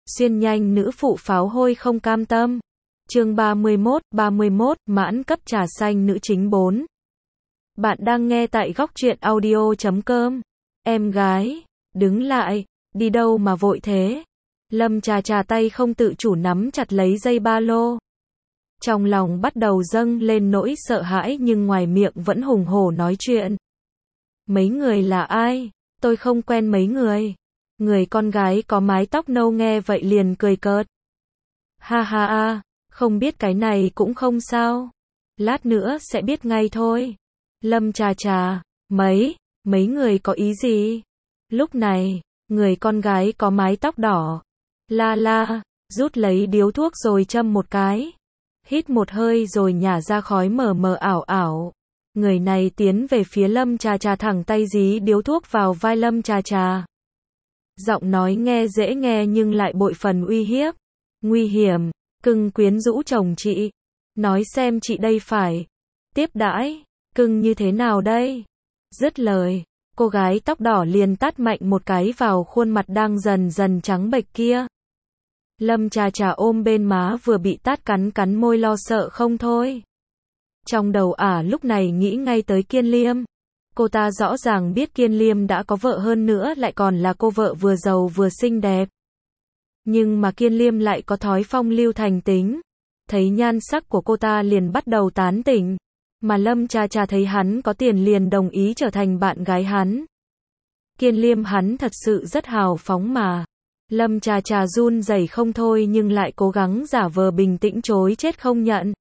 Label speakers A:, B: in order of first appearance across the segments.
A: Xuyên nhanh nữ phụ pháo hôi không cam tâm. Chương 31, mãn cấp trà xanh nữ chính 4. Bạn đang nghe tại góc truyện audio.com. Em gái, đứng lại, đi đâu mà vội thế? Lâm Trà Trà tay không tự chủ nắm chặt lấy dây ba lô. Trong lòng bắt đầu dâng lên nỗi sợ hãi nhưng ngoài miệng vẫn hùng hổ nói chuyện. Mấy người là ai? Tôi không quen mấy người. Người con gái có mái tóc nâu nghe vậy liền cười cợt. Ha ha ha, không biết cái này cũng không sao. Lát nữa sẽ biết ngay thôi. Lâm Trà Trà, mấy người có ý gì? Lúc này, người con gái có mái tóc đỏ. La, rút lấy điếu thuốc rồi châm một cái. Hít một hơi rồi nhả ra khói mờ mờ ảo ảo. Người này tiến về phía Lâm Trà Trà thẳng tay dí điếu thuốc vào vai Lâm Trà Trà. Giọng nói nghe dễ nghe nhưng lại bội phần uy hiếp. Nguy hiểm, cưng quyến rũ chồng chị. Nói xem chị đây phải tiếp đãi cưng như thế nào đây? Dứt lời, cô gái tóc đỏ liền tát mạnh một cái vào khuôn mặt đang dần dần trắng bệch kia. Lâm Trà Trà ôm bên má vừa bị tát cắn môi lo sợ không thôi. Trong đầu lúc này nghĩ ngay tới Kiên Liêm. Cô ta rõ ràng biết Kiên Liêm đã có vợ hơn nữa lại còn là cô vợ vừa giàu vừa xinh đẹp. Nhưng mà Kiên Liêm lại có thói phong lưu thành tính. Thấy nhan sắc của cô ta liền bắt đầu tán tỉnh. Mà Lâm Trà Trà thấy hắn có tiền liền đồng ý trở thành bạn gái hắn. Kiên Liêm hắn thật sự rất hào phóng mà. Lâm Trà Trà run rẩy không thôi nhưng lại cố gắng giả vờ bình tĩnh chối chết không nhận.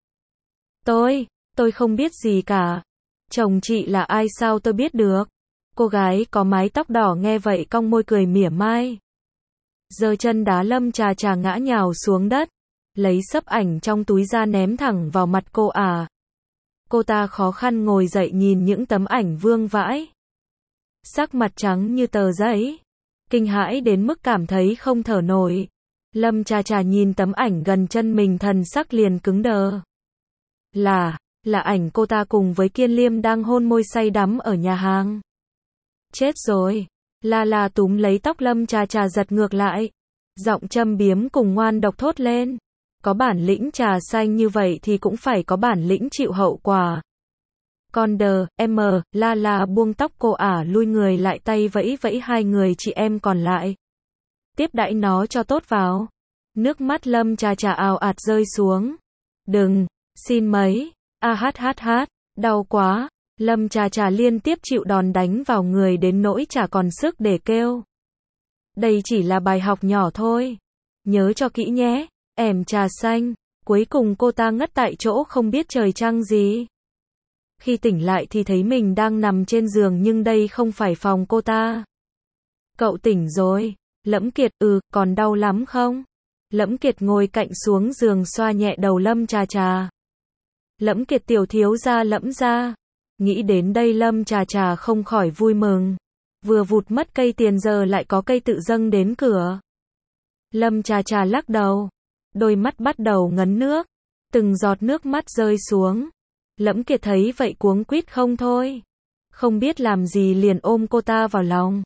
A: Tôi không biết gì cả. Chồng chị là ai sao tôi biết được? Cô gái có mái tóc đỏ nghe vậy cong môi cười mỉa mai. Giơ chân đá Lâm Trà Trà ngã nhào xuống đất. Lấy xấp ảnh trong túi ra ném thẳng vào mặt cô Cô ta khó khăn ngồi dậy nhìn những tấm ảnh vương vãi. Sắc mặt trắng như tờ giấy. Kinh hãi đến mức cảm thấy không thở nổi. Lâm Trà Trà nhìn tấm ảnh gần chân mình thần sắc liền cứng đờ. Là ảnh cô ta cùng với Kiên Liêm đang hôn môi say đắm ở nhà hàng. Chết rồi. La túm lấy tóc Lâm Trà Trà giật ngược lại. Giọng châm biếm cùng ngoan độc thốt lên. Có bản lĩnh trà xanh như vậy thì cũng phải có bản lĩnh chịu hậu quả. Con La buông tóc cô lui người lại tay vẫy vẫy hai người chị em còn lại. Tiếp đãi nó cho tốt vào. Nước mắt Lâm Trà Trà ào ạt rơi xuống. Đừng, xin mấy. Đau quá. Lâm Trà Trà liên tiếp chịu đòn đánh vào người đến nỗi chả còn sức để kêu. Đây chỉ là bài học nhỏ thôi. Nhớ cho kỹ nhé. Ẻm trà xanh. Cuối cùng cô ta ngất tại chỗ không biết trời trăng gì. Khi tỉnh lại thì thấy mình đang nằm trên giường nhưng đây không phải phòng cô ta. Cậu tỉnh rồi. Lẫm Kiệt, còn đau lắm không? Lẫm Kiệt ngồi cạnh xuống giường xoa nhẹ đầu Lâm Trà Trà. Lẫm Kiệt tiểu thiếu gia Lẫm gia. Nghĩ đến đây Lâm Trà Trà không khỏi vui mừng. Vừa vụt mất cây tiền giờ lại có cây tự dâng đến cửa. Lâm Trà Trà lắc đầu. Đôi mắt bắt đầu ngấn nước. Từng giọt nước mắt rơi xuống. Lẫm Kiệt thấy vậy cuống quýt không thôi. Không biết làm gì liền ôm cô ta vào lòng.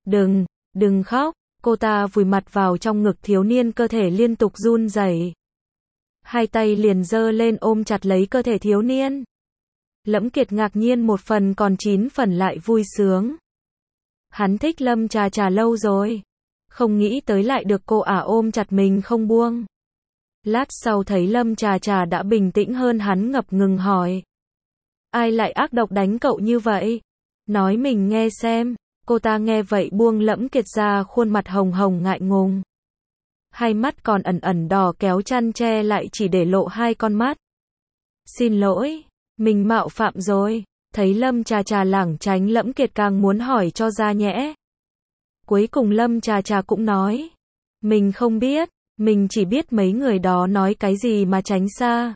A: Đừng khóc. Cô ta vùi mặt vào trong ngực thiếu niên cơ thể liên tục run rẩy. Hai tay liền giơ lên ôm chặt lấy cơ thể thiếu niên. Lẫm Kiệt ngạc nhiên một phần còn 9 phần lại vui sướng. Hắn thích Lâm Trà Trà lâu rồi. Không nghĩ tới lại được cô ôm chặt mình không buông. Lát sau thấy Lâm Trà Trà đã bình tĩnh hơn hắn ngập ngừng hỏi. Ai lại ác độc đánh cậu như vậy? Nói mình nghe xem. Cô ta nghe vậy buông Lẫm Kiệt ra khuôn mặt hồng hồng ngại ngùng. Hai mắt còn ẩn đỏ kéo chăn che lại chỉ để lộ hai con mắt. Xin lỗi, mình mạo phạm rồi. Thấy Lâm Trà Trà lảng tránh Lẫm Kiệt càng muốn hỏi cho ra nhẽ. Cuối cùng Lâm Trà Trà cũng nói. Mình không biết, mình chỉ biết mấy người đó nói cái gì mà tránh xa.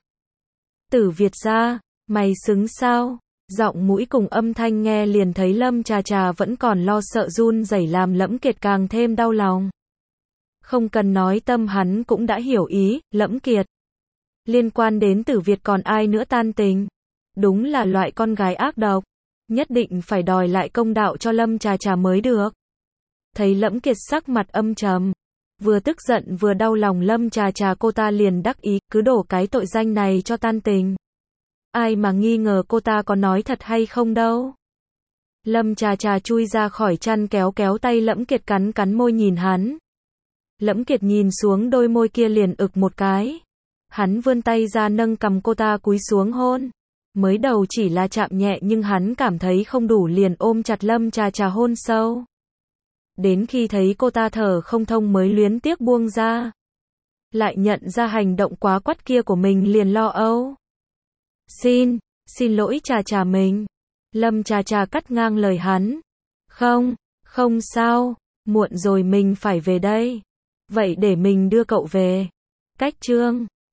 A: Tử Việt gia, mày xứng sao? Giọng mũi cùng âm thanh nghe liền thấy Lâm Trà Trà vẫn còn lo sợ run rẩy làm Lẫm Kiệt càng thêm đau lòng. Không cần nói tâm hắn cũng đã hiểu ý, Lẫm Kiệt. Liên quan đến Tử Việt còn ai nữa tan tình. Đúng là loại con gái ác độc. Nhất định phải đòi lại công đạo cho Lâm Trà Trà mới được. Thấy Lẫm Kiệt sắc mặt âm trầm. Vừa tức giận vừa đau lòng Lâm Trà Trà cô ta liền đắc ý, cứ đổ cái tội danh này cho tan tình. Ai mà nghi ngờ cô ta có nói thật hay không đâu. Lâm Trà Trà chui ra khỏi chăn kéo kéo tay Lẫm Kiệt cắn cắn môi nhìn hắn. Lẫm Kiệt nhìn xuống đôi môi kia liền ực một cái. Hắn vươn tay ra nâng cằm cô ta cúi xuống hôn. Mới đầu chỉ là chạm nhẹ nhưng hắn cảm thấy không đủ liền ôm chặt Lâm Trà Trà hôn sâu. Đến khi thấy cô ta thở không thông mới luyến tiếc buông ra. Lại nhận ra hành động quá quắt kia của mình liền lo âu. Xin lỗi Trà Trà mình. Lâm Trà Trà cắt ngang lời hắn. Không sao, muộn rồi mình phải về đây. Vậy để mình đưa cậu về. Cách chương